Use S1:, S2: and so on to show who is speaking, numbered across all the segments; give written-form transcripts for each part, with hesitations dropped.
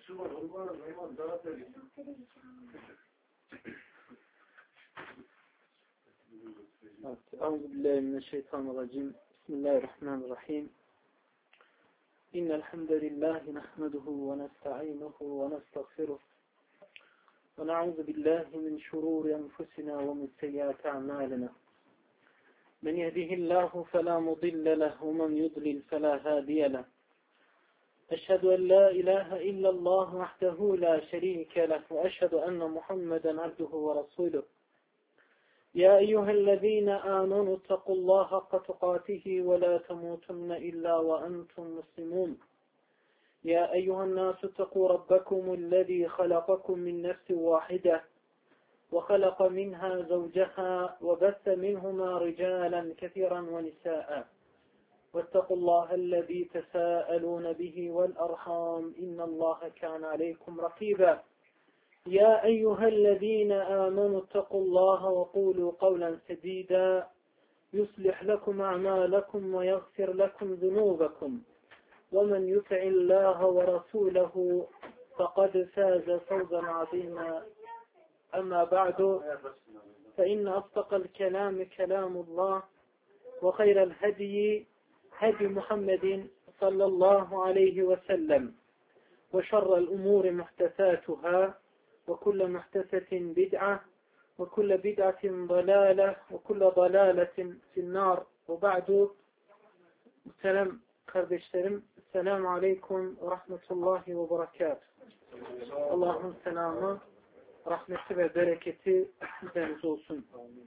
S1: Euzubillahimineşşeytanirracim. Bismillahirrahmanirrahim. İnnel hamdelellahi nahmeduhu ve nestainuhu ve nestağfiruh. Ve na'udzu billahi min şururi enfusina ve min seyyiati a'malina. Men yehdihillahu fela mudille lehu ve men yudlil fela hadiye lehu. Eşhedü en la ilahe illallah vahdehu la şerike lehu ve eşhedü enne Muhammeden abduhu ve resuluh. يا أيها الذين آمنوا اتقوا الله حق تقاته ولا تموتن إلا وأنتم مسلمون يا أيها الناس اتقوا ربكم الذي خلقكم من نفس واحدة وخلق منها زوجها وبث منهما رجالا كثيرا ونساء واتقوا الله الذي تساءلون به والأرحام إن الله كان عليكم رقيبا يا أيها الذين آمنوا اتقوا الله وقولوا قولا سديدا يصلح لكم أعمالكم ويغفر لكم ذنوبكم ومن يطع الله ورسوله فقد فاز فوزا عظيما أما بعد فإن أصدق الكلام كلام الله وخير الهدي هدي محمد صلى الله عليه وسلم وشر الأمور محدثاتها وكل محدثة بدعة وكل بدعة ضلالة وكل ضلالة في النار وبعد السلام kardeşlerim Selamun Aleyküm ve Rahmetullahi ve Berekatuhu. Allah'ın selamı, rahmeti ve bereketi üzerinize olsun.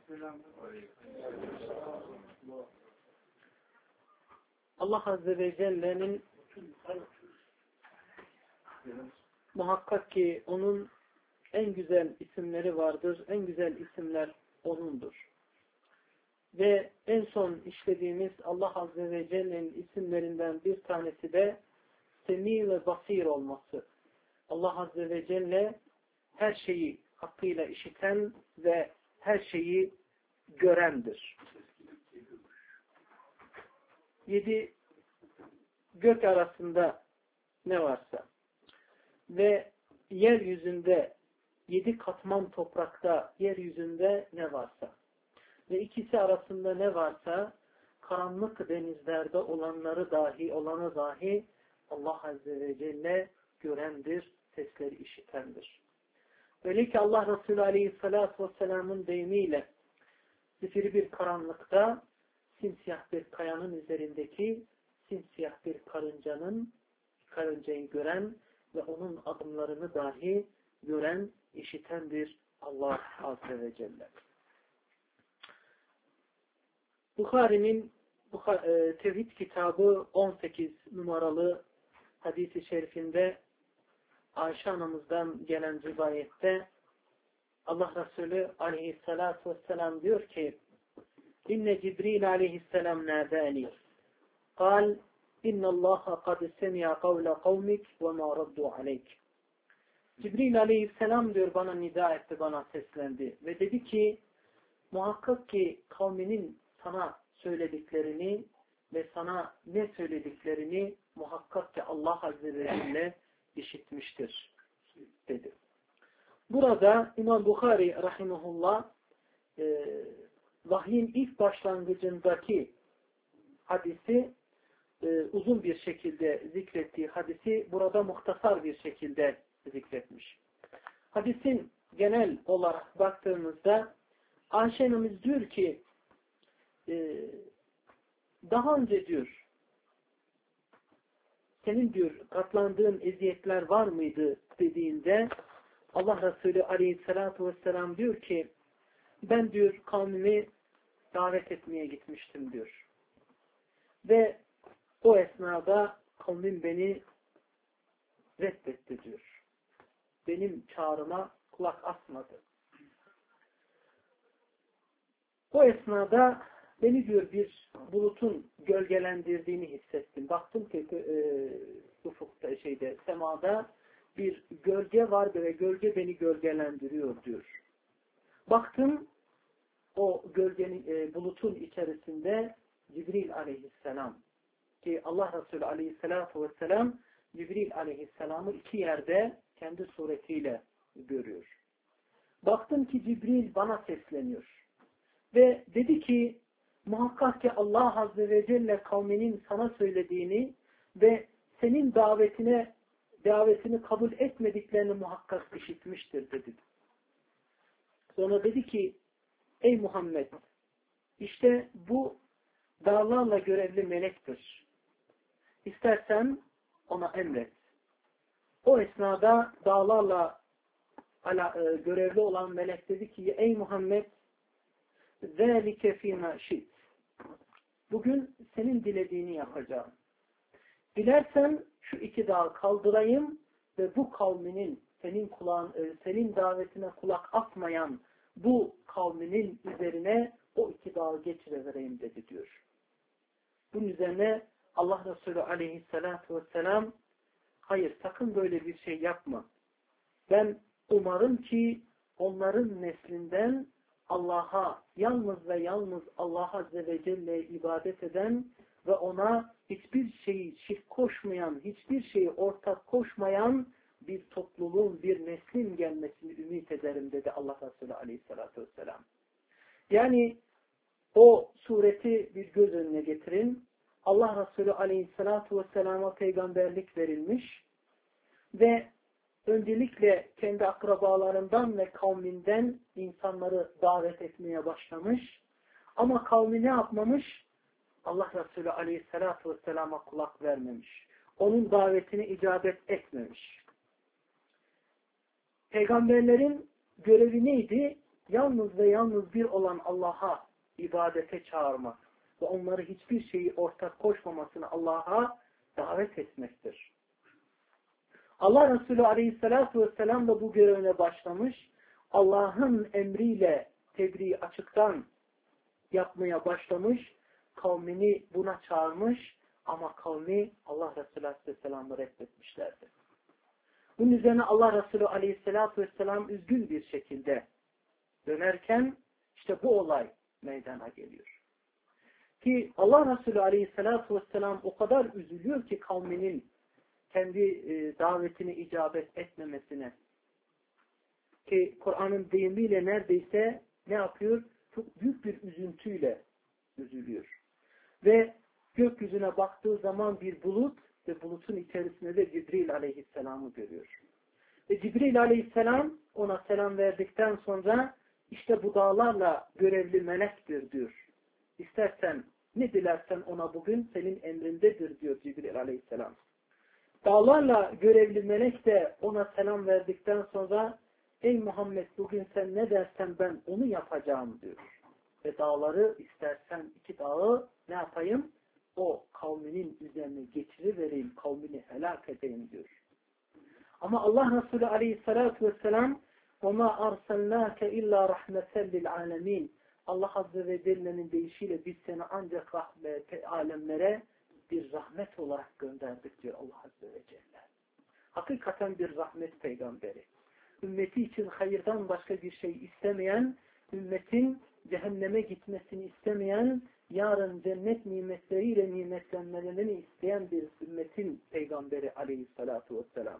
S1: Allah Azze ve Celle'nin muhakkak ki onun en güzel isimleri vardır. En güzel isimler O'nundur. Ve en son işlediğimiz Allah Azze ve Celle'nin isimlerinden bir tanesi de Semi ve Basir olması. Allah Azze ve Celle her şeyi hakkıyla işiten ve her şeyi görendir. 7 gök arasında ne varsa ve yeryüzünde 7 katman toprakta, yeryüzünde ne varsa ve ikisi arasında ne varsa karanlık denizlerde olanları dahi, olanı dahi Allah Azze ve Celle görendir, sesleri işitendir. Öyle ki Allah Resulü Aleyhisselatü Vesselam'ın deyimiyle zifiri bir karanlıkta simsiyah bir kayanın üzerindeki simsiyah bir karıncayı gören ve onun adımlarını dahi gören, işitendir Allah Azze ve Celle. Bukhari'nin Tevhid kitabı 18 numaralı hadis-i şerifinde Ayşe anamızdan gelen rivayette Allah Resulü Aleyhisselatü Vesselam diyor ki İnne Cibril Aleyhisselam nâdâni kal İnne Allaha kad semi'a kavle kavmik ve mâ raddu aleyk. Cibril Aleyhisselam diyor bana nida etti, bana seslendi ve dedi ki muhakkak ki kavminin sana söylediklerini ve sana ne söylediklerini muhakkak ki Allah Azze ve Celle işitmiştir dedi. Burada İmam Bukhari rahimahullah vahyin ilk başlangıcındaki hadisi uzun bir şekilde zikrettiği hadisi burada muhtasar bir şekilde zikretmiş. Hadisin genel olarak baktığımızda Ayşe annemiz diyor ki daha önce diyor senin diyor katlandığın eziyetler var mıydı dediğinde Allah Resulü Aleyhisselatü Vesselam diyor ki ben diyor kavmimi davet etmeye gitmiştim diyor. Ve o esnada kavmim beni reddetti diyor. Benim çağrıma kulak asmadı. O esnada beni diyor bir bulutun gölgelendirdiğini hissettim. Baktım ki ufukta semada bir gölge var ve gölge beni gölgelendiriyor diyor. Baktım o gölgenin bulutun içerisinde Cibril Aleyhisselam ki Allah Resulü Aleyhisselatü Vesselam Cibril aleyhisselamı iki yerde kendi suretiyle görüyor. Baktım ki Cibril bana sesleniyor. Ve dedi ki muhakkak ki Allah Azze ve Celle kavminin sana söylediğini ve senin davetini kabul etmediklerini muhakkak işitmiştir dedi. Sonra dedi ki ey Muhammed işte bu dağlarla görevli melektir. İstersen ona emret. O esnada dağlarla görevli olan melek dedi ki ey Muhammed ذَٰلِكَ فِي مَا شِئْتِ bugün senin dilediğini yapacağım. Dilersen şu iki dağı kaldırayım ve bu kavminin senin davetine kulak asmayan bu kavminin üzerine o iki dağı geçirivereyim dedi diyor. Bunun üzerine Allah Resulü aleyhissalatu vesselam hayır sakın böyle bir şey yapma. Ben umarım ki onların neslinden Allah'a yalnız ve yalnız Allah Azze ve Celle'ye ibadet eden ve ona hiçbir şeyi şirk koşmayan, hiçbir şeyi ortak koşmayan bir topluluğun, bir neslin gelmesini ümit ederim dedi Allah Resulü Aleyhisselatü Vesselam. Yani o sureti bir göz önüne getirin. Allah Resulü Aleyhisselatü Vesselam'a peygamberlik verilmiş ve öncelikle kendi akrabalarından ve kavminden insanları davet etmeye başlamış. Ama kavmi ne yapmamış? Allah Resulü Aleyhisselatü Vesselam'a kulak vermemiş. Onun davetini icabet etmemiş. Peygamberlerin görevi neydi? Yalnız ve yalnız bir olan Allah'a ibadete çağırmak ve onları hiçbir şeyi ortak koşmamasını Allah'a davet etmektir. Allah Resulü Aleyhisselatü Vesselam da bu görevine başlamış. Allah'ın emriyle tebliği açıktan yapmaya başlamış. Kavmini buna çağırmış ama kavmi Allah Resulü Aleyhisselam'ı reddetmişlerdi. Bunun üzerine Allah Resulü Aleyhisselatü Vesselam üzgün bir şekilde dönerken işte bu olay meydana geliyor. Ki Allah Resulü Aleyhisselatü Vesselam o kadar üzülüyor ki kavminin kendi davetini icabet etmemesine. Ki Kur'an'ın deyimiyle neredeyse ne yapıyor? Çok büyük bir üzüntüyle üzülüyor. Ve gökyüzüne baktığı zaman bir bulut ve bulutun içerisinde de Cibril Aleyhisselam'ı görüyor. Ve Cibril Aleyhisselam ona selam verdikten sonra işte bu dağlarla görevli melektir diyor. İstersen ne dilersen ona bugün senin emrindedir diyor Cibril Aleyhisselam. Dağlarla görevli melek de ona selam verdikten sonra ey Muhammed bugün sen ne dersen ben onu yapacağım diyor. Ve dağları istersen iki dağı ne yapayım? O kavminin üzerine geçirivereyim, kavmini helak edeyim diyor. Ama Allah Resulü Aleyhisselatü Vesselam وَمَا أَرْسَلْنَاكَ اِلَّا رَحْمَةً لِلْعَالَمِينَ Allah Azze ve Celle'nin deyişiyle biz seni ancak alemlere bir rahmet olarak gönderdik diyor Allah Azze ve Celle. Hakikaten bir rahmet peygamberi. Ümmeti için hayırdan başka bir şey istemeyen, ümmetin cehenneme gitmesini istemeyen, yarın cennet nimetleriyle nimetlenmelerini isteyen bir ümmetin peygamberi Aleyhissalatu vesselam.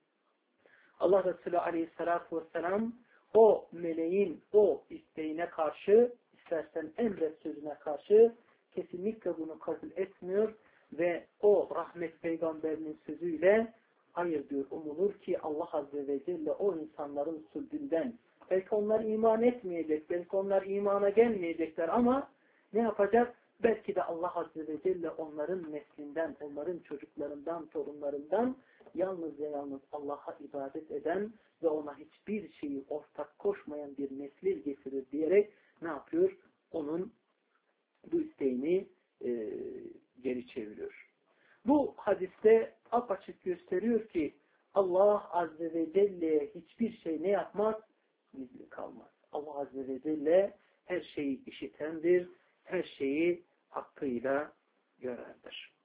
S1: Allah Resulü Aleyhissalatu vesselam o meleğin o isteğine karşı, istersen emret sözüne karşı kesinlikle bunu kabul etmiyor ve o rahmet peygamberinin sözüyle hayır diyor, umulur ki Allah Azze ve Celle o insanların sulbünden, belki onlar iman etmeyecek, belki onlar imana gelmeyecekler ama ne yapacak? Belki de Allah Azze ve Celle onların neslinden, onların çocuklarından, torunlarından yalnız ve yalnız Allah'a ibadet eden ve ona hiçbir şeyi ortak koşmayan bir nesil getirir diyerek ne yapıyor? Onun bu isteğini geri çeviriyor. Bu hadiste apaçık gösteriyor ki Allah Azze ve Celle'ye hiçbir şey ne yapmaz? Gizli kalmaz. Allah Azze ve Celle her şeyi işitendir, her şeyi hakkıyla görendir.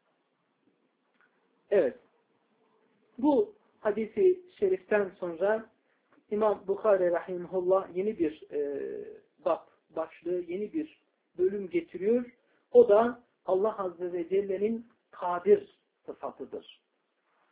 S1: Evet. Bu hadisi şeriften sonra İmam Bukhari Rahimullah yeni bir başlığı, yeni bir bölüm getiriyor. O da Allah Azze ve Celle'nin kadir sıfatıdır.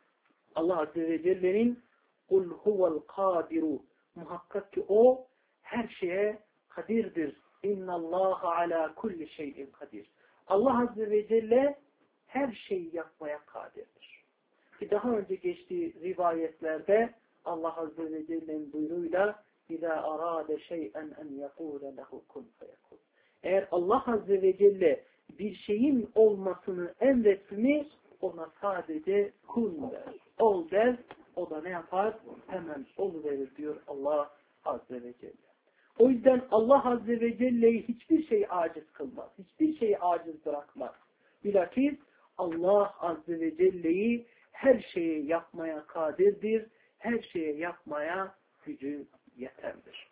S1: Allah Azze ve Celle'nin "Kul huvel kadiru" muhakkak ki o her şeye kadirdir. İnnallâhe alâ kulli şeyin kadir. Allah Azze ve Celle her şeyi yapmaya kadirdir. Ki daha önce geçtiği rivayetlerde Allah Azze ve Celle'nin buyruğuyla İzâ arâde şey'en en yekûle lehu kun feyekûn. Eğer Allah Azze ve Celle bir şeyin olmasını emretti mi ona sadece kun der, ol der, o da ne yapar? Hemen oluverir diyor Allah Azze ve Celle. O yüzden Allah Azze ve Celle'yi hiçbir şey aciz kılmaz. Hiçbir şey aciz bırakmaz. Bilakis Allah Azze ve Celle'yi her şeyi yapmaya kadirdir. Her şeyi yapmaya gücü yeterdir.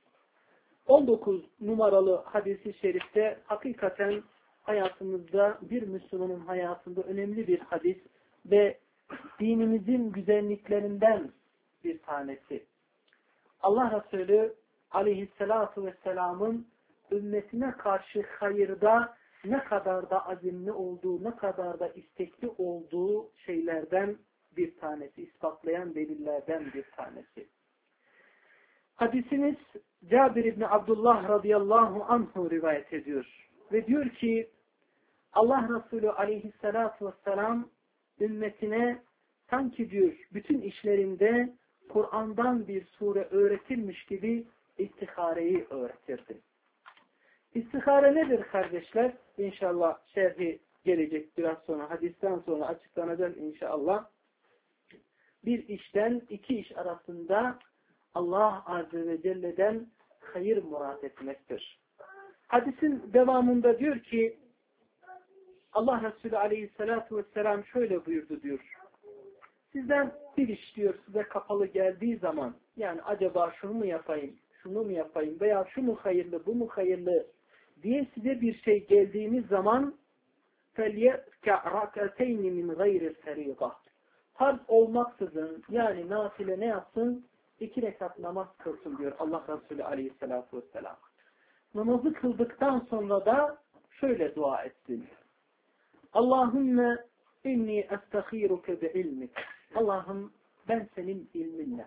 S1: 19 numaralı hadis-i şerifte hakikaten hayatımızda bir Müslümanın hayatında önemli bir hadis ve dinimizin güzelliklerinden bir tanesi. Allah Resulü aleyhissalatu vesselamın ümmetine karşı hayırda ne kadar da azimli olduğu, ne kadar da istekli olduğu şeylerden bir tanesi, ispatlayan delillerden bir tanesi. Hadisimiz Cabir İbni Abdullah radıyallahu anhu rivayet ediyor. Ve diyor ki Allah Resulü aleyhissalatu vesselam ümmetine sanki diyor bütün işlerinde Kur'an'dan bir sure öğretilmiş gibi istihareyi öğretirdi. İstihare nedir kardeşler? İnşallah şerhi gelecek biraz sonra, hadisten sonra açıklanacak inşallah. Bir işten iki iş arasında Allah Azze ve Celle'den hayır murad etmektir. Hadisin devamında diyor ki Allah Resulü Aleyhisselatü Vesselam şöyle buyurdu diyor. Sizden bir iş diyor size kapalı geldiği zaman yani acaba şunu mu yapayım, şunu mu yapayım veya şu mu hayırlı, bu mu hayırlı diye size bir şey geldiğiniz zaman فَلْيَرْكَعْ رَكَتَيْنِ مِنْ غَيْرِ الْفَرِيضَةِ farz olmaksızın yani nafile ne yapsın? 2 rekat namaz kılsın diyor Allah Resulü Aleyhisselatü Vesselam. Namazı kıldıktan sonra da şöyle dua etsin. Allahümme inni estaghiruke bi ilmik. Allah'ım ben senin ilminle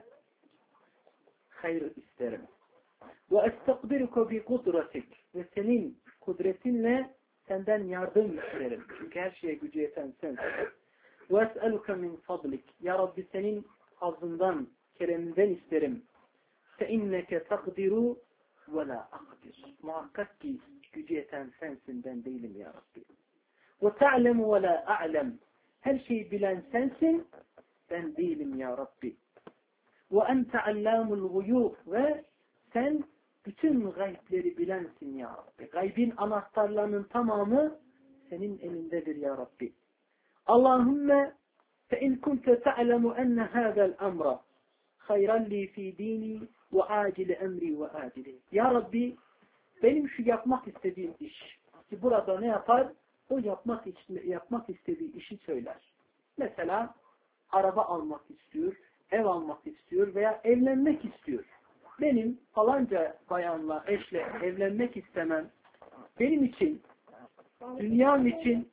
S1: hayır isterim. Ve estagdiruke bi kudretik. Ve senin kudretinle senden yardım isterim. Çünkü her şeye gücü yeten sensin. Ve es'eluke min fadlik. Ya Rabbi senin fazlından, kereminden isterim. Fe inneke takdiru ve la akdir. Muhakkak ki gücü yeten sensin, ben değilim ya Rabbi. Ve ta'lemu ve la a'lem. Her şeyi bilen sensin, ben değilim ya Rabbi. Ve ente allamul guyub. Ve sen bütün gaybleri bilensin ya Rabbi. Gaybin anahtarlarının tamamı senin elindedir ya Rabbi. Allahümme فَاِنْ كُنْتَ تَعْلَمُ اَنَّ هَذَا الْأَمْرَ خَيْرًا لِي ف۪ي د۪ينِي وَعَاجِلِ اَمْرِي وَعَاجِلِ. Ya Rabbi benim şu yapmak istediğim iş. Ki burada ne yapar? O yapmak istediği işi söyler. Mesela araba almak istiyor, ev almak istiyor veya evlenmek istiyor. Benim falanca bayanla, eşle evlenmek istemem benim için, dünyam için,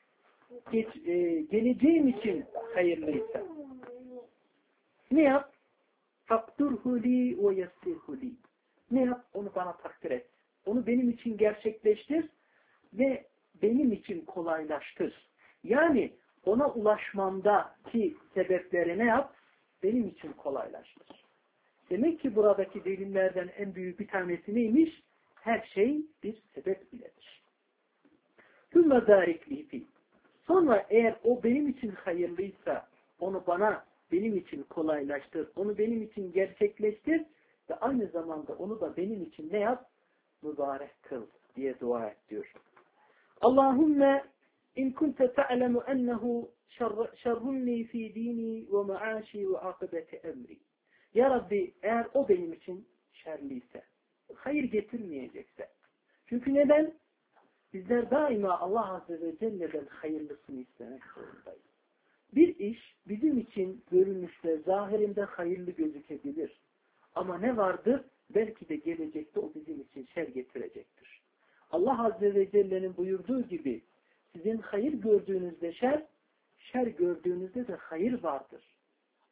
S1: geleceğim için hayırlıysa. Ne yap? Fakturhu li ve yessirhu li. Ne yap? Onu bana takdir et. Onu benim için gerçekleştir ve benim için kolaylaştır. Yani ona ulaşmamdaki sebepleri ne yap? Benim için kolaylaştır. Demek ki buradaki delillerden en büyük bir tanesi neymiş? Her şey bir sebep iledir. Hümme zârikli fi. Sonra eğer o benim için hayırlıysa onu bana benim için kolaylaştır, onu benim için gerçekleştir ve aynı zamanda onu da benim için ne yap? Mübarek kıl diye dua et diyor. Allahümme in kunte ta'lemu ennehu şerrunni fi dini ve maaşi ve akıbeti emri. Ya Rabbi eğer o benim için şerliyse, hayır getirmeyecekse. Çünkü neden? Bizler daima Allah Azze ve Celle'den hayırlısını istemek zorundayız. Bir iş bizim için görünüşte, zahirinde hayırlı gözükebilir. Ama ne vardır? Belki de gelecekte o bizim için şer getirecektir. Allah Azze ve Celle'nin buyurduğu gibi sizin hayır gördüğünüzde şer, şer gördüğünüzde de hayır vardır.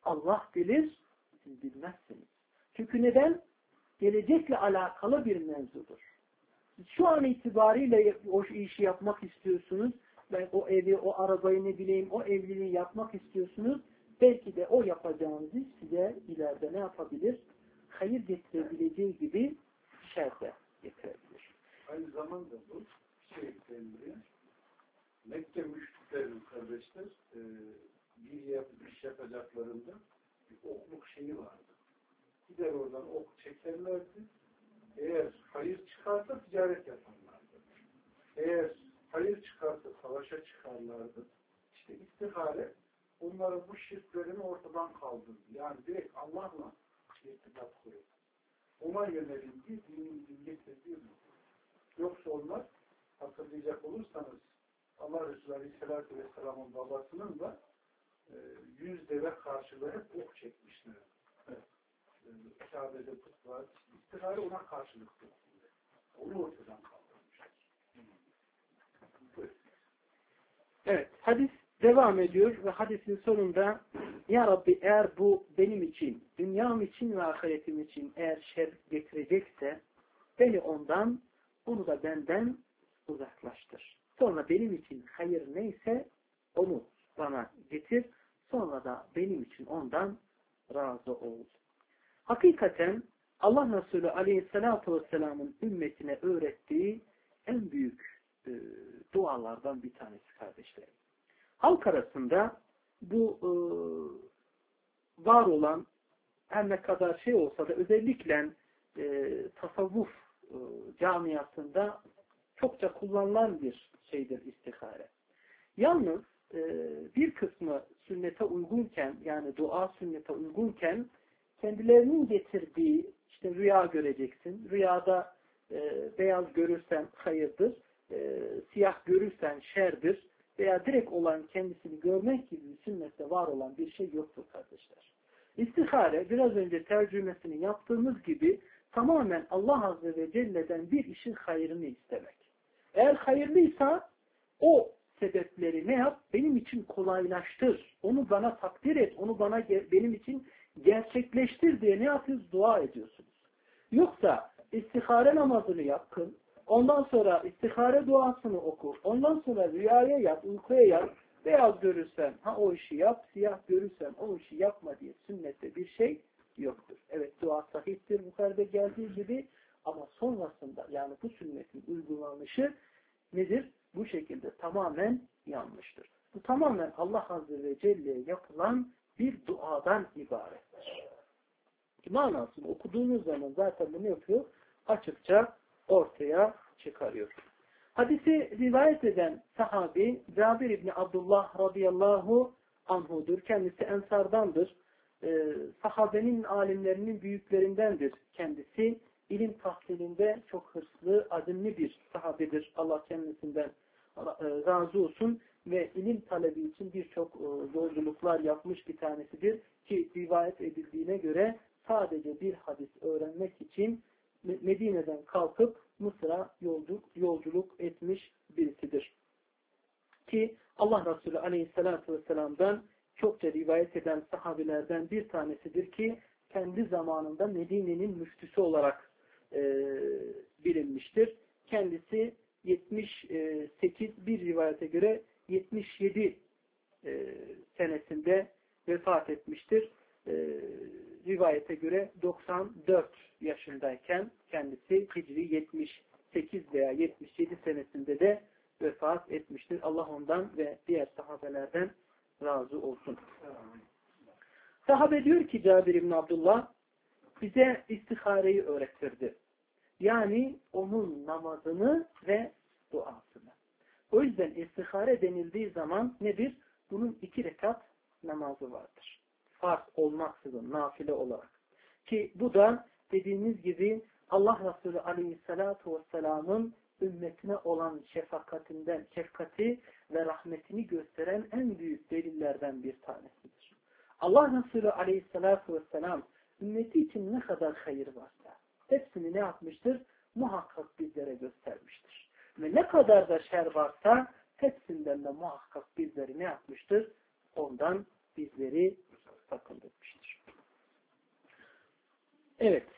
S1: Allah bilir, siz bilmezsiniz. Çünkü neden? Gelecekle alakalı bir mevzudur. Siz şu an itibariyle o işi yapmak istiyorsunuz. Ben o evi, o arabayı ne bileyim, o evliliği yapmak istiyorsunuz. Belki de o yapacağınız iş size ileride ne yapabilir? Hayır getirebileceği gibi şer de getirebilir.
S2: Aynı zamanda bu deniliyor. Mekke müşriklerin kardeşler bir iş yapacaklarında bir okluk şeyi vardı. Gider oradan ok çekerlerdi. Eğer hayır çıkarsa ticaret yaparlardı. Eğer hayır çıkarsa savaşa çıkarlardı. İşte istihare onların bu şirklerini ortadan kaldırdı. Yani direkt Allah'la irtibat kuruyor. Ona yönelildi, dinin getirdiği bu. Yoksa onlar, hatırlayacak olursanız, Allah Resulü Aleyhisselatü Vesselam'ın babasının da 100 deve karşılığı hep ok çekmişler. Evet. Kabe'de put var. İstihare ona karşılık tutuldu. Onu ortadan kaldırmışlar.
S1: Evet, hadis devam ediyor ve hadisin sonunda Ya Rabbi eğer bu benim için, dünyam için ve ahiretim için eğer şer getirecekse beni ondan, onu da benden uzaklaştır. Sonra benim için hayır neyse onu bana getir. Sonra da benim için ondan razı ol. Hakikaten Allah Resulü Aleyhisselatü Vesselam'ın ümmetine öğrettiği en büyük dualardan bir tanesi kardeşlerim. Halk arasında bu var olan her ne kadar şey olsa da özellikle tasavvuf camiasında çokça kullanılan bir şeydir istihare. Yalnız bir kısmı sünnete uygunken yani dua sünnete uygunken kendilerinin getirdiği işte rüya göreceksin. Rüyada beyaz görürsen hayırdır. Siyah görürsen şerdir. Veya direkt olan kendisini görmek gibi sünnette var olan bir şey yoktur kardeşler. İstihare biraz önce tercümesini yaptığımız gibi tamamen Allah Azze ve Celle'den bir işin hayrını istemek. Eğer hayırlıysa o sebepleri ne yap? Benim için kolaylaştır. Onu bana takdir et. Onu bana benim için gerçekleştir diye ne yapıyoruz? Dua ediyorsunuz. Yoksa istihare namazını yapın. Ondan sonra istihare duasını oku. Ondan sonra rüyaya yat, uykuya yat. Beyaz görürsen o işi yap, siyah görürsen o işi yapma diye sünnette bir şey yoktur. Evet dua sahihtir yukarıda geldiği gibi ama sonrasında yani bu sünnetin uygulanışı nedir? Bu şekilde tamamen yanlıştır. Bu tamamen Allah Azze ve Celle'ye yapılan bir duadan ibarettir. Manasını okuduğunuz zaman zaten bunu yapıyor? Açıkça ortaya çıkarıyor. Hadisi rivayet eden sahabi Cabir İbni Abdullah radıyallahu anhudur. Kendisi Ensardandır. Sahabenin alimlerinin büyüklerindendir kendisi. İlim tahsilinde çok hırslı, azimli bir sahabedir. Allah kendisinden razı olsun ve ilim talebi için birçok yolculuklar yapmış bir tanesidir. Ki rivayet edildiğine göre sadece bir hadis öğrenmek için Medine'den kalkıp Mısır'a yolculuk etmiş birisidir. Ki Allah Resulü Aleyhisselatü Vesselam'dan çokça rivayet eden sahabilerden bir tanesidir ki kendi zamanında Medine'nin müftüsü olarak bilinmiştir. Kendisi 78 bir rivayete göre 77 senesinde vefat etmiştir. Rivayete göre 94 yaşındayken kendisi Hicri 78 veya 77 senesinde de vefat etmiştir. Allah ondan ve diğer sahabelerden razı olsun. Sahabe diyor ki Cabir İbni Abdullah bize istihareyi öğretirdi. Yani onun namazını ve duasını. O yüzden istihare denildiği zaman nedir? Bunun 2 rekat namazı vardır. Farz olmaksızın, nafile olarak. Ki bu da dediğimiz gibi Allah Resulü Aleyhisselatü Vesselam'ın ümmetine olan şefkati ve rahmetini gösteren en büyük delillerden bir tanesidir. Allah Resulü Aleyhisselatü Vesselam ümmeti için ne kadar hayır varsa hepsini ne yapmıştır? Muhakkak bizlere göstermiştir. Ve ne kadar da şer varsa hepsinden de muhakkak bizleri ne yapmıştır? Ondan bizleri sakındırmıştır. Evet.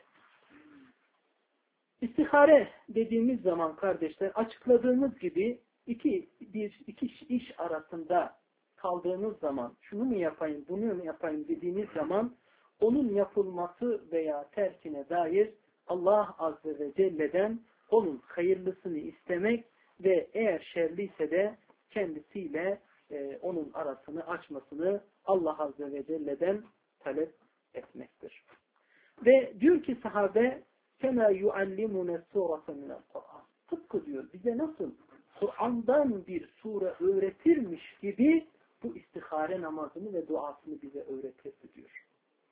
S1: İstihare dediğimiz zaman kardeşler, açıkladığımız gibi iki iş arasında kaldığınız zaman şunu mu yapayım, bunu mu yapayım dediğiniz zaman onun yapılması veya terkine dair Allah Azze ve Celle'den onun hayırlısını istemek ve eğer şerliyse de kendisiyle onun arasını açmasını Allah Azze ve Celle'den talep etmektir. Ve diyor ki sahabe كَمَا يُعَلِّمُنَ سُورَةً مِنَ الْقُرْآنِ Tıpkı diyor bize nasıl Kur'an'dan bir sure öğretirmiş gibi bu istihare namazını ve duasını bize öğretirdi diyor.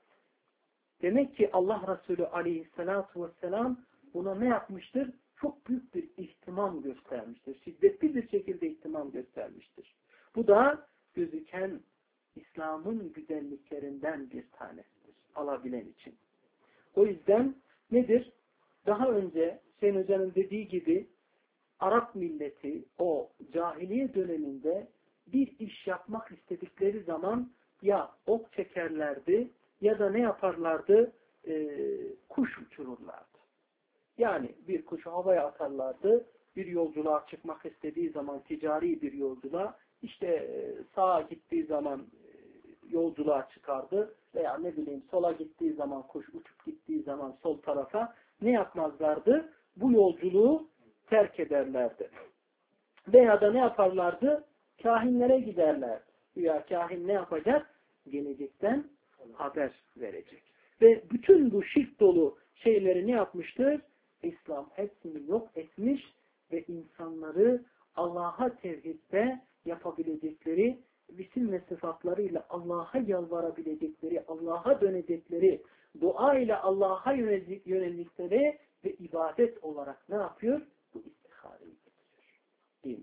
S1: Demek ki Allah Resulü aleyhissalatu vesselam buna ne yapmıştır? Çok büyük bir ihtimam göstermiştir. Şiddetli bir şekilde ihtimam göstermiştir. Bu da gözüken İslam'ın güzelliklerinden bir tanesidir. Alabilen için. O yüzden nedir? Daha önce Hüseyin Hoca'nın dediği gibi Arap milleti o cahiliye döneminde bir iş yapmak istedikleri zaman ya ok çekerlerdi ya da ne yaparlardı? Kuş uçururlardı. Yani bir kuşu havaya atarlardı. Bir yolculuğa çıkmak istediği zaman ticari bir yolculuğa işte sağa gittiği zaman yolculuğa çıkardı veya ne bileyim sola gittiği zaman kuş uçup gittiği zaman sol tarafa ne yapmazlardı? Bu yolculuğu terk ederlerdi. Veya da ne yaparlardı? Kahinlere giderler. Ya kahin ne yapacak? Gelecekten haber verecek. Ve bütün bu şirk dolu şeyleri ne yapmıştır? İslam hepsini yok etmiş ve insanları Allah'a tevhidde yapabilecekleri, isim ve sıfatlarıyla Allah'a yalvarabilecekleri, Allah'a dönecekleri, dua ile Allah'a yöneldikleri ve ibadet olarak ne yapıyor? Bu istihareyi getiriyor. Değil mi?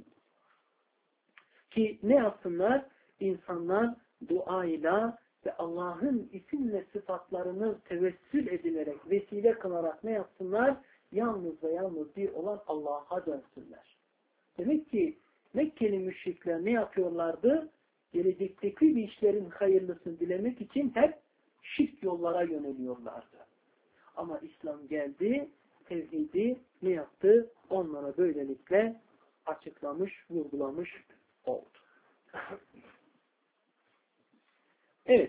S1: Ki ne yapsınlar? İnsanlar duayla ve Allah'ın isim ve sıfatlarını tevessül edilerek, vesile kılarak ne yapsınlar? Yalnız ve yalnız bir olan Allah'a dönsünler. Demek ki Mekkeli müşrikler ne yapıyorlardı? Gelecekteki bir işlerin hayırlısını dilemek için hep şirk yollara yöneliyorlardı. Ama İslam geldi, tevhidi ne yaptı? Onlara böylelikle açıklamış, vurgulamış oldu. Evet.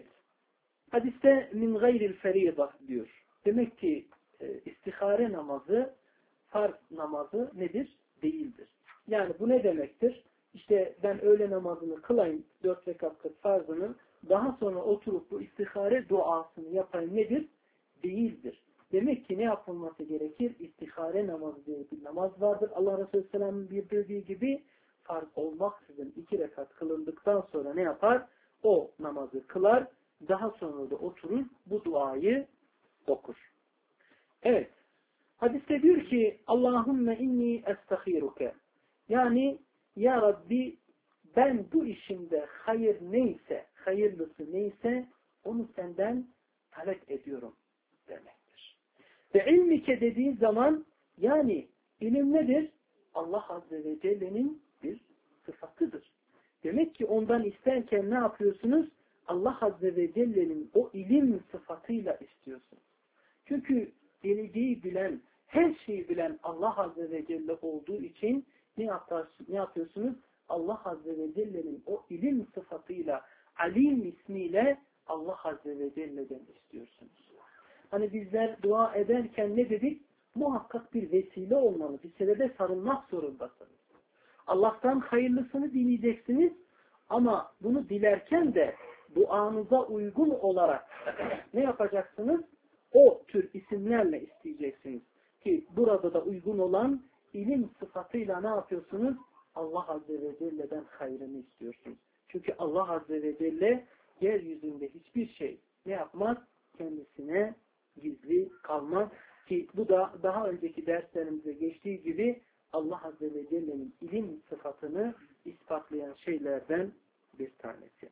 S1: Hadiste min gayril ferida diyor. Demek ki istihare namazı, farz namazı nedir? Değildir. Yani bu ne demektir? İşte ben öğle namazını kılayım, 4 rekat farzının, daha sonra oturup bu istihare duasını yapayım nedir? Değildir. Demek ki ne yapılması gerekir? İstihare namazı diye bir namaz vardır. Allah Resulü Aleyhisselam'ın bildirdiği gibi farz olmaksızın 2 rekat kılındıktan sonra ne yapar? O namazı kılar, daha sonra da oturur, bu duayı okur. Evet. Hadiste diyor ki Allahümme inni estahiruke. Yani ya Rabbi ben bu işimde hayır neyse, hayırlısı neyse onu senden talep ediyorum demektir. Ve ilmike dediği zaman yani ilim nedir? Allah Azze ve Celle'nin bir sıfatıdır. Demek ki ondan isterken ne yapıyorsunuz? Allah Azze ve Celle'nin o ilim sıfatıyla istiyorsunuz. Çünkü geleceği bilen, her şeyi bilen Allah Azze ve Celle olduğu için ne yapıyorsunuz? Allah Azze ve Celle'nin o ilim sıfatıyla, alim ismiyle Allah Azze ve Celle'den istiyorsunuz. Hani bizler dua ederken ne dedik? Muhakkak bir vesile olmalı, bir sebebe sarılmak zorundasınız. Allah'tan hayırlısını dileyeceksiniz ama bunu dilerken de duanıza uygun olarak ne yapacaksınız? O tür isimlerle isteyeceksiniz. Ki burada da uygun olan ilim sıfatıyla ne yapıyorsunuz? Allah Azze ve Celle'den hayrını istiyorsunuz. Çünkü Allah Azze ve Celle yeryüzünde hiçbir şey ne yapmaz? Kendisine gizli kalmaz. Ki bu da daha önceki derslerimizde geçtiği gibi Allah Azze ve Celle'nin ilim sıfatını ispatlayan şeylerden bir tanesi.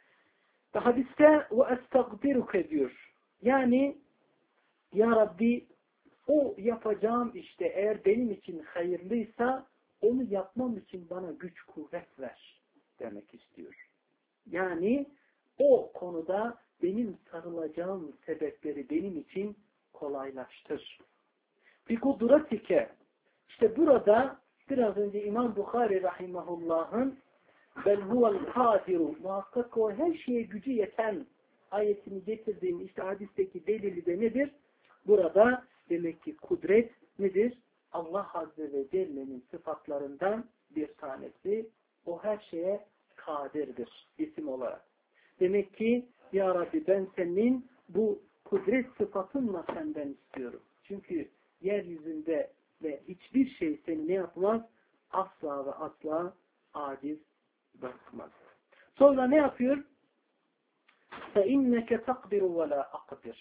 S1: Ve hadiste وَاَسْتَغْفِرُكَ diyor. Yani Ya Rabbi o yapacağım işte eğer benim için hayırlıysa onu yapmam için bana güç kuvvet ver demek istiyor. Yani o konuda benim sarılacağım sebepleri benim için kolaylaştır. Bir kudretike. İşte burada biraz önce İmam Bukhari rahimahullah'ın bel huvel kadiru, muhakkak o her şeye gücü yeten ayetini getirdiğim işte hadisteki delili de nedir? Burada demek ki kudret nedir? Allah Azze ve Celle'nin sıfatlarından bir tanesi. O her şeye kadirdir isim olarak. Demek ki Ya Rabbi ben senin bu kudret sıfatınla senden istiyorum. Çünkü yeryüzünde ve hiçbir şey seni ne yapmaz? Asla ve asla aciz bırakmaz. Sonra ne yapıyor? فَاِنَّكَ تَقْدِرُ وَلَا أَقْدِرُ.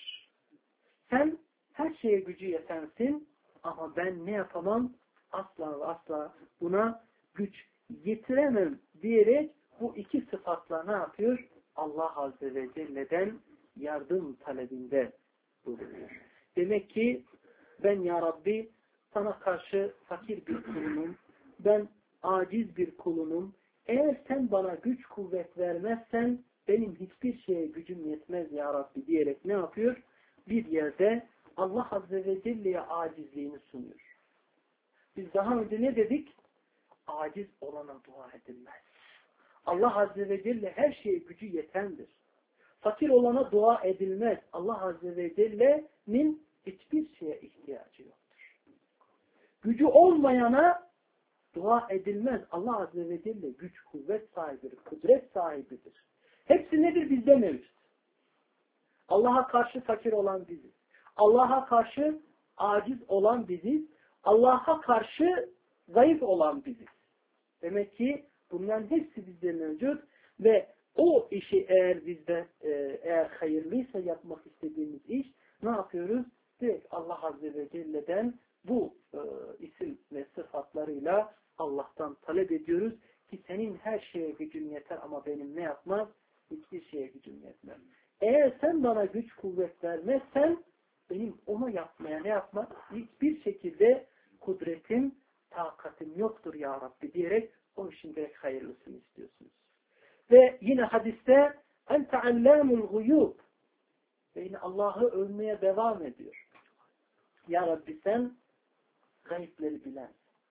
S1: Sen her şeye gücü yetensin ama ben ne yapamam? Asla ve asla buna güç yetiremem diyerek bu iki sıfatla ne yapıyor? Allah Azze ve Celle'den yardım talebinde bulunuyor. Demek ki ben Ya Rabbi sana karşı fakir bir kulunum, ben aciz bir kulunum. Eğer sen bana güç kuvvet vermezsen benim hiçbir şeye gücüm yetmez Ya Rabbi diyerek ne yapıyor? Bir yerde Allah Azze ve Celle'ye acizliğini sunuyor. Biz daha önce ne dedik? Aciz olana dua edilmez. Allah Azze ve Celle her şeye gücü yetendir. Fakir olana dua edilmez. Allah Azze ve Celle'nin hiçbir şeye ihtiyacı yoktur. Gücü olmayana dua edilmez. Allah Azze ve Celle güç, kuvvet sahibidir, kudret sahibidir. Hepsi nedir? Bizde mevcut. Allah'a karşı fakir olan biziz. Allah'a karşı aciz olan biziz. Allah'a karşı zayıf olan biziz. Demek ki bunların hepsi bizde mevcut ve o işi eğer bizde eğer hayırlıysa yapmak istediğimiz iş ne yapıyoruz? Direkt Allah Azze ve Celle'den bu isim ve sıfatlarıyla Allah'tan talep ediyoruz ki senin her şeye gücün yeter ama benim ne yapmaz? Hiçbir şeye gücüm yetmez. Eğer sen bana güç kuvvet vermezsen benim onu yapmaya ne yapmaz? Hiçbir şekilde kudretim, takatim yoktur Ya Rabbi diyerek o işin direkt hayırlısını istiyorsunuz. Ve yine hadiste ente allamul guyub ve yine Allah'ı övmeye devam ediyor. Ya Rabbi sen gayipleri bilen.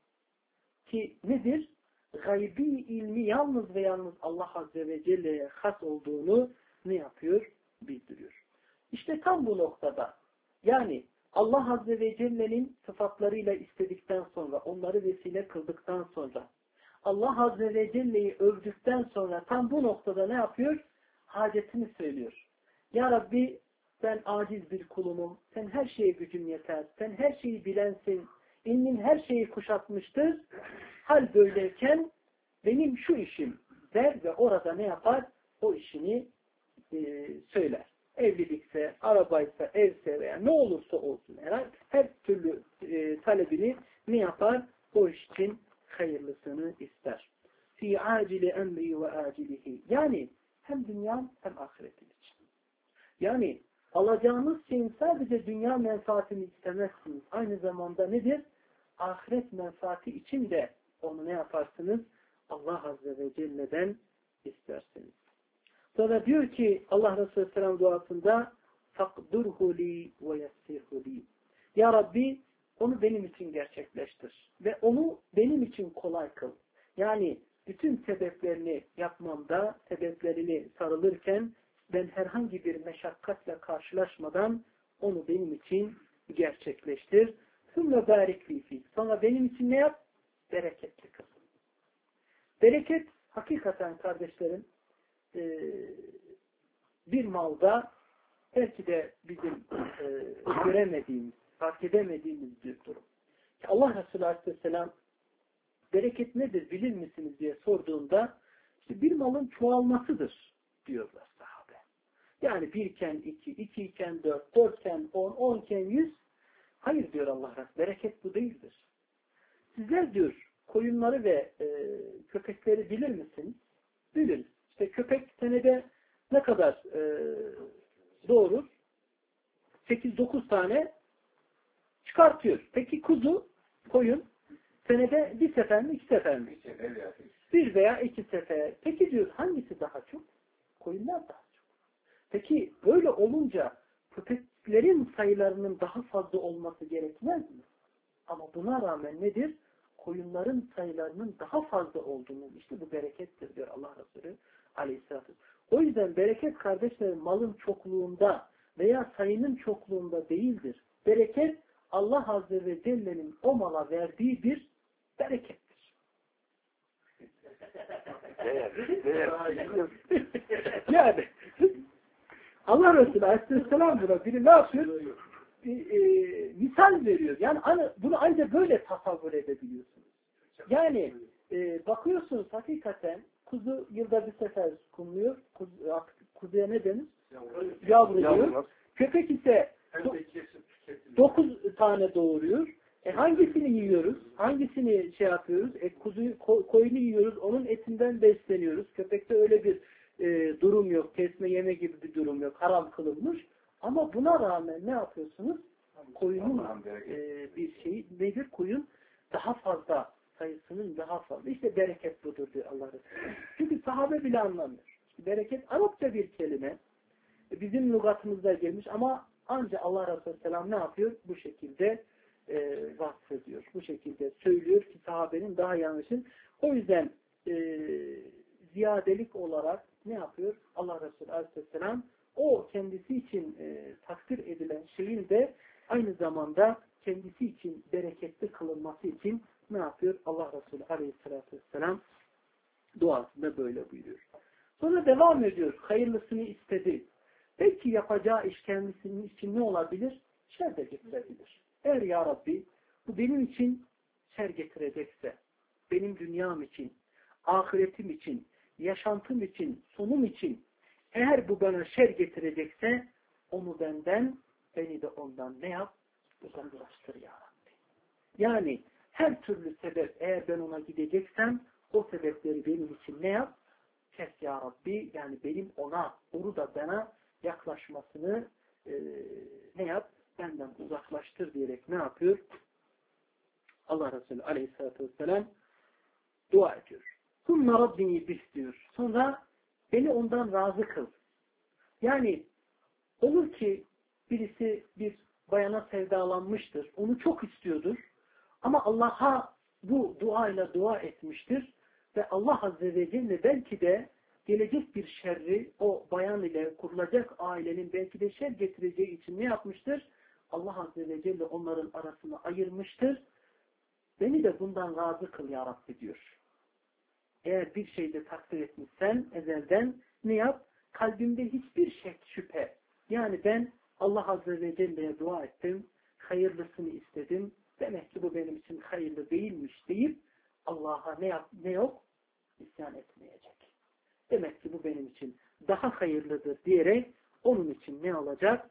S1: Ki nedir? Gaybi ilmi yalnız ve yalnız Allah Azze ve Celle'ye has olduğunu ne yapıyor? Bildiriyor. İşte tam bu noktada yani Allah Azze ve Celle'nin sıfatlarıyla istedikten sonra, onları vesile kıldıktan sonra, Allah Azze ve Celle'yi övdükten sonra tam bu noktada ne yapıyor? Hacetini söylüyor. Ya Rabbi ben aciz bir kulumum, sen her şeye gücün yeter, sen her şeyi bilensin, ilmin her şeyi kuşatmıştır. Hal böyleyken benim şu işim der ve orada ne yapar? O işini söyler. Evlilikse, arabaysa, evse veya ne olursa olsun her türlü talebini ne yapar? O iş için hayırlısını ister. Fi acili emri ve acilihi. Yani hem dünya hem ahiretin için. Yani alacağınız şeyin sadece dünya menfaatini istemezsiniz. Aynı zamanda nedir? Ahiret menfaati için de onu ne yaparsınız? Allah Azze ve Celle'den istersiniz. Sonra diyor ki Allah Resulü Selam duasında فَقْدُرْهُ لِي وَيَسِّرْهُ لِي. Ya Rabbi onu benim için gerçekleştir. Ve onu benim için kolay kıl. Yani bütün sebeplerini yapmamda, sebeplerini sarılırken ben herhangi bir meşakkatle karşılaşmadan onu benim için gerçekleştir. ثُمَّ بَارِكْ فِي. Sonra benim için ne yap? Bereketli kıl. Bereket hakikaten kardeşlerim bir malda belki de bizim göremediğimiz, fark edemediğimiz bir durum. Allah Resulü Aleyhisselam bereket nedir bilir misiniz diye sorduğunda işte bir malın çoğalmasıdır diyorlar sahabe. Yani 1 iken 2, 2 iken 4, 4 iken 10, 10 iken 100. Hayır diyor Allah Resulü. Bereket bu değildir. Sizler diyor koyunları ve köpekleri bilir misiniz? Biliriz. İşte köpek senede ne kadar doğurur? 8-9 tane çıkartıyor. Peki kuzu, koyun senede bir sefer mi, 2 sefer mi? Bir veya 2 sefer. Peki diyor hangisi daha çok? Koyunlar daha çok. Peki böyle olunca köpeklerin sayılarının daha fazla olması gerekmez mi? Ama buna rağmen nedir? Koyunların sayılarının daha fazla olduğunu, işte bu berekettir diyor Allah Resulü Aleyhisselatü. O yüzden bereket kardeşlerim malın çokluğunda veya sayının çokluğunda değildir. Bereket Allah Azze ve Celle'nin o mala verdiği bir berekettir. Yani Allah Resulü Aleyhisselam buna biri ne yapıyor? Misal veriyor. Yani bunu ancak böyle tasavvur edebiliyorsunuz. Yani bakıyorsunuz hakikaten kuzu yılda bir sefer kumluyor. Kuzuya ne denir? Yavru diyor. Köpek ise 9 tane doğuruyor. Hangisini yiyoruz? Hangisini şey yapıyoruz? Koyunu yiyoruz. Onun etinden besleniyoruz. Köpekte öyle bir durum yok. Kesme yeme gibi bir durum yok. Haram kılınmış. Ama buna rağmen ne yapıyorsunuz? Koyunun bir şeyi nedir? Koyun daha fazla, sayısının daha fazla. İşte bereket budur diyor Allah Resulü. Çünkü sahabe bile anlamıyor. Bereket Arapça bir kelime. Bizim lügatımızda gelmiş ama ancak Allah Resulü Selam ne yapıyor? Bu şekilde vasfediyor. Bu şekilde söylüyor ki sahabenin daha yanlışın. O yüzden ziyadelik olarak ne yapıyor? Allah Resulü Aleyhisselam o kendisi için takdir edilen şeyin de aynı zamanda kendisi için bereketli kılınması için ne yapıyor? Allah Resulü Aleyhisselatü Vesselam duasında böyle buyuruyor. Sonra devam ediyor. Hayırlısını istedi. Belki yapacağı iş kendisinin için ne olabilir? Şer de getirebilir. Eğer ya Rabbi bu benim için şer getirecekse, benim dünyam için, ahiretim için, yaşantım için, sonum için eğer bu bana şer getirecekse onu benden, beni de ondan ne yap? Uzaklaştır ya Rabbi. Yani her türlü sebep eğer ben ona gideceksem o sebepleri benim için ne yap? Kes ya Rabbi. Yani benim onu da bana yaklaşmasını ne yap? Benden uzaklaştır diyerek ne yapıyor? Allah Resulü Aleyhisselatü Vesselam dua ediyor. Sümme Rabbini diyor. Sonra beni ondan razı kıl. Yani olur ki birisi bir bayana sevdalanmıştır. Onu çok istiyordur. Ama Allah'a bu duayla dua etmiştir. Ve Allah Azze ve Celle belki de gelecek bir şerri o bayan ile kurulacak ailenin belki de şer getireceği için ne yapmıştır? Allah Azze ve Celle onların arasını ayırmıştır. Beni de bundan razı kıl ya Rabbi diyor. Eğer bir şeyde takdir etmişsen ezelden ne yap? Kalbimde hiçbir şüphe. Yani ben Allah Azze ve Celle'ye dua ettim. Hayırlısını istedim. Demek ki bu benim için hayırlı değilmiş deyip Allah'a ne yok? İsyan etmeyecek. Demek ki bu benim için daha hayırlıdır diyerek onun için ne olacak?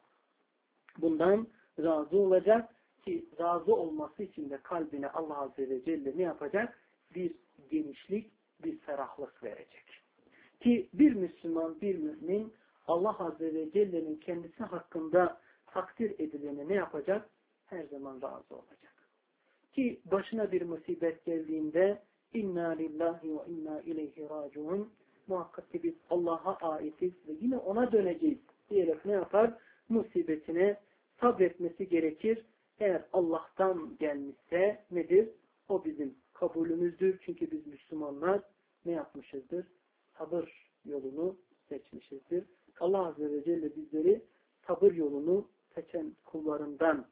S1: Bundan razı olacak ki razı olması için de kalbine Allah Azze ve Celle ne yapacak? Bir genişlik, bir ferahlık verecek. Ki bir Müslüman, bir mümin Allah Azze ve Celle'nin kendisi hakkında takdir edileni ne yapacak? Her zaman razı olacak. Ki başına bir musibet geldiğinde inna lillahi ve inna ileyhi raciun muhakkak ki biz Allah'a aitiz ve yine ona döneceğiz diyerek ne yapar? Musibetine sabretmesi gerekir. Eğer Allah'tan gelmişse nedir? O bizim kabulümüzdür. Çünkü biz Müslümanlar ne yapmışızdır? Sabır yolunu seçmişizdir. Allah Azze ve Celle bizleri sabır yolunu seçen kullarından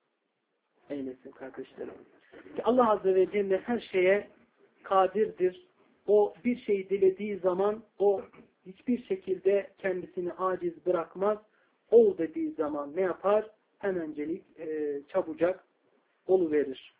S1: eylesin kardeşlerim. Ki Allah Azze ve Celle her şeye kadirdir. O bir şey dilediği zaman o hiçbir şekilde kendisini aciz bırakmaz. Ol dediği zaman ne yapar? Hemencelik çabucak oluverir.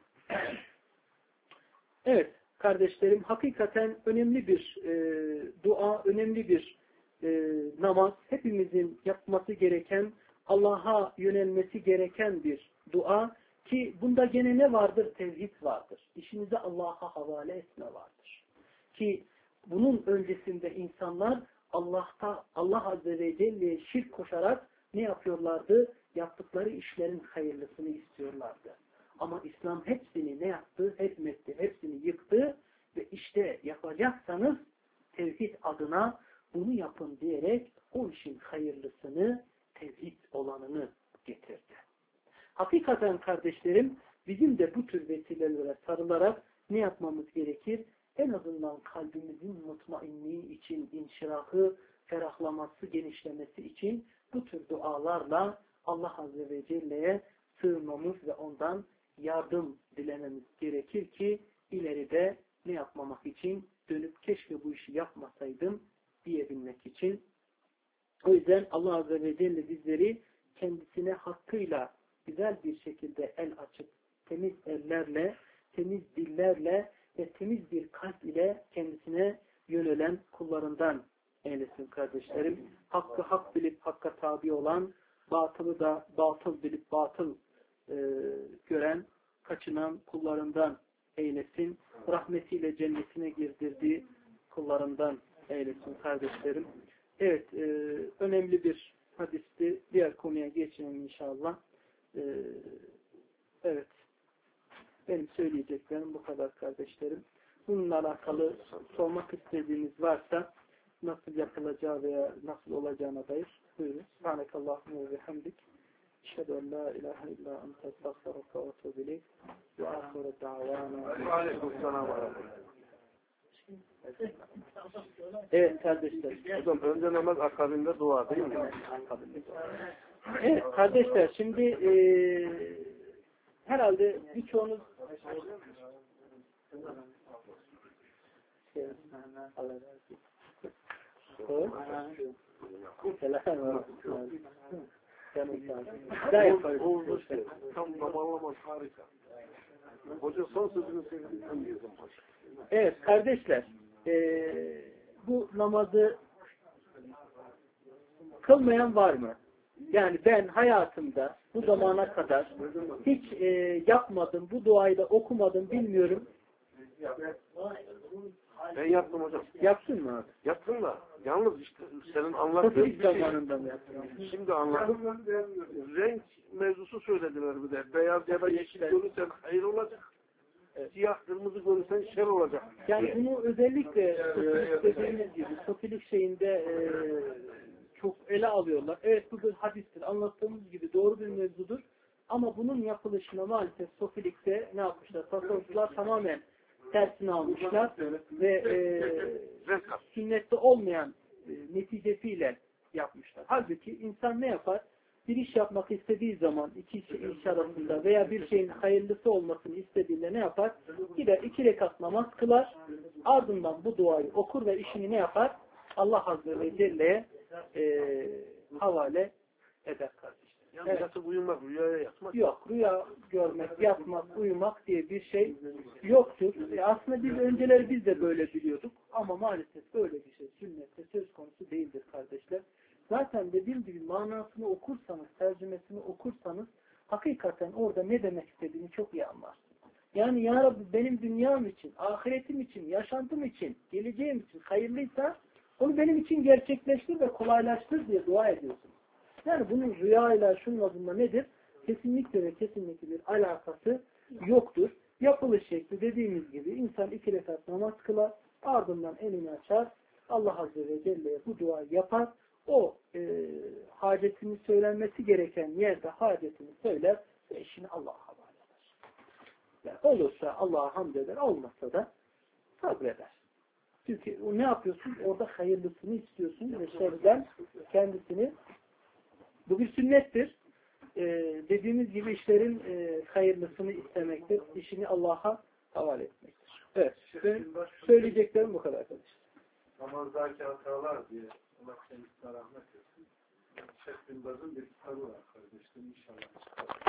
S1: Evet kardeşlerim hakikaten önemli bir dua, önemli bir namaz. Hepimizin yapması gereken, Allah'a yönelmesi gereken bir dua. Ki bunda gene ne vardır? Tevhid vardır. İşinizi Allah'a havale etme vardır. Ki bunun öncesinde insanlar Allah Azze ve Celle'ye şirk koşarak ne yapıyorlardı? Yaptıkları işlerin hayırlısını istiyorlardı. Ama İslam hepsini ne yaptı? Hepmetti, hepsini yıktı ve işte yapacaksanız tevhid adına bunu yapın diyerek o işin hayırlısını Hakikaten kardeşlerim, bizim de bu tür vesilelere sarılarak ne yapmamız gerekir? En azından kalbimizin mutmainliği için, inşirahı, ferahlaması, genişlemesi için bu tür dualarla Allah Azze ve Celle'ye sığınmamız ve ondan yardım dilememiz gerekir ki ileride ne yapmamak için? Dönüp keşke bu işi yapmasaydım diyebilmek için. O yüzden Allah Azze ve Celle bizleri kendisine hakkıyla güzel bir şekilde el açıp temiz ellerle, temiz dillerle ve temiz bir kalp ile kendisine yönelen kullarından eylesin kardeşlerim. Hakkı hak bilip hakka tabi olan, batılı da batıl bilip batıl gören, kaçınan kullarından eylesin. Rahmetiyle cennetine girdirdiği kullarından eylesin kardeşlerim. Evet, önemli bir hadisti. Diğer konuya geçelim inşallah. Evet, benim söyleyeceklerim bu kadar kardeşlerim. Bununla alakalı sormak istediğiniz varsa nasıl yapılacağı veya nasıl olacağına dair buyurun. Subhanakallahumma ve hamdik. Eşhedü en la ilahe illa ente estağfiruke ve etûbü ileyk. Ve âhiru da'vana.
S2: Aleykümselam.
S1: Evet kardeşler.
S2: Hocam önce namaz akabinde dua değil mi?
S1: Evet kardeşler, şimdi herhalde birçoğunuz Allah
S2: Tam zamanlamaz, harika. Hoca son sözünü sevdiğim.
S1: Evet kardeşler, bu namazı kılmayan var mı? Yani ben hayatımda bu zamana kadar hiç yapmadım, bu duayı da okumadım, bilmiyorum.
S2: Ben yaptım hocam.
S1: Yapsın mı abi?
S2: Yaptım da. Yalnız işte senin anlattığın bir şey.
S1: Zamanında mı yaptın?
S2: Şimdi anladım. Renk mevzusu söylediler bir de. Beyaz ya da yeşil görürsen hayır olacak. Siyah, kırmızı görürsen şer olacak.
S1: Yani bunu özellikle dediğiniz gibi sofilik şeyinde çok ele alıyorlar. Evet, bu bir hadistir. Anlattığımız gibi doğru bir mevzudur. Ama bunun yapılışına maalesef sofilikte ne yapmışlar? Tasavvuflar tamamen tersini almışlar ve sünnette olmayan neticesiyle yapmışlar. Halbuki insan ne yapar? Bir iş yapmak istediği zaman iki iş arasında veya bir şeyin hayırlısı olmasını istediğinde ne yapar? Gider 2 rekat namaz kılar, ardından bu duayı okur ve işini ne yapar? Allah Azze ve Celle'ye havale eder kardeşler.
S2: Yani evet. Yatıp uyumak, rüyaya yatmak.
S1: Yok, rüya görmek, yatmak, uyumak diye bir şey yoktur. Aslında biz önceleri biz de böyle biliyorduk ama maalesef böyle bir şey sünnette söz konusu değildir kardeşler. Zaten dediğim gibi manasını okursanız, tercümesini okursanız hakikaten orada ne demek istediğini çok iyi anlarsınız. Yani ya Rabbi benim dünyam için, ahiretim için, yaşantım için, geleceğim için hayırlıysa onu benim için gerçekleştir ve kolaylaştır diye dua ediyorsunuz. Yani bunun rüyayla şunla bununla nedir? Kesinlikle ve kesinlikle bir alakası yoktur. Yapılış şekli dediğimiz gibi insan 2 rekat namaz kılar, ardından elini açar, Allah Azze ve Celle'ye bu duayı yapar, o hacetini söylenmesi gereken yerde hacetini söyler ve işini Allah'a havale eder. Yani olursa Allah'a hamd eder, olmazsa da sabreder. Çünkü o ne yapıyorsun? Orada hayırlısını istiyorsun ve şerden kendisini. Bu bir sünnettir. Dediğimiz gibi işlerin hayırlısını istemektir. İşini Allah'a havale etmektir. Evet. Benim söyleyeceklerim bu kadar arkadaşlar.
S2: Namazdaki hatalar diye Allah kendisine rahmet etsin. Şeyh Bin Baz'ın bir kitabı var kardeşlerim inşallah.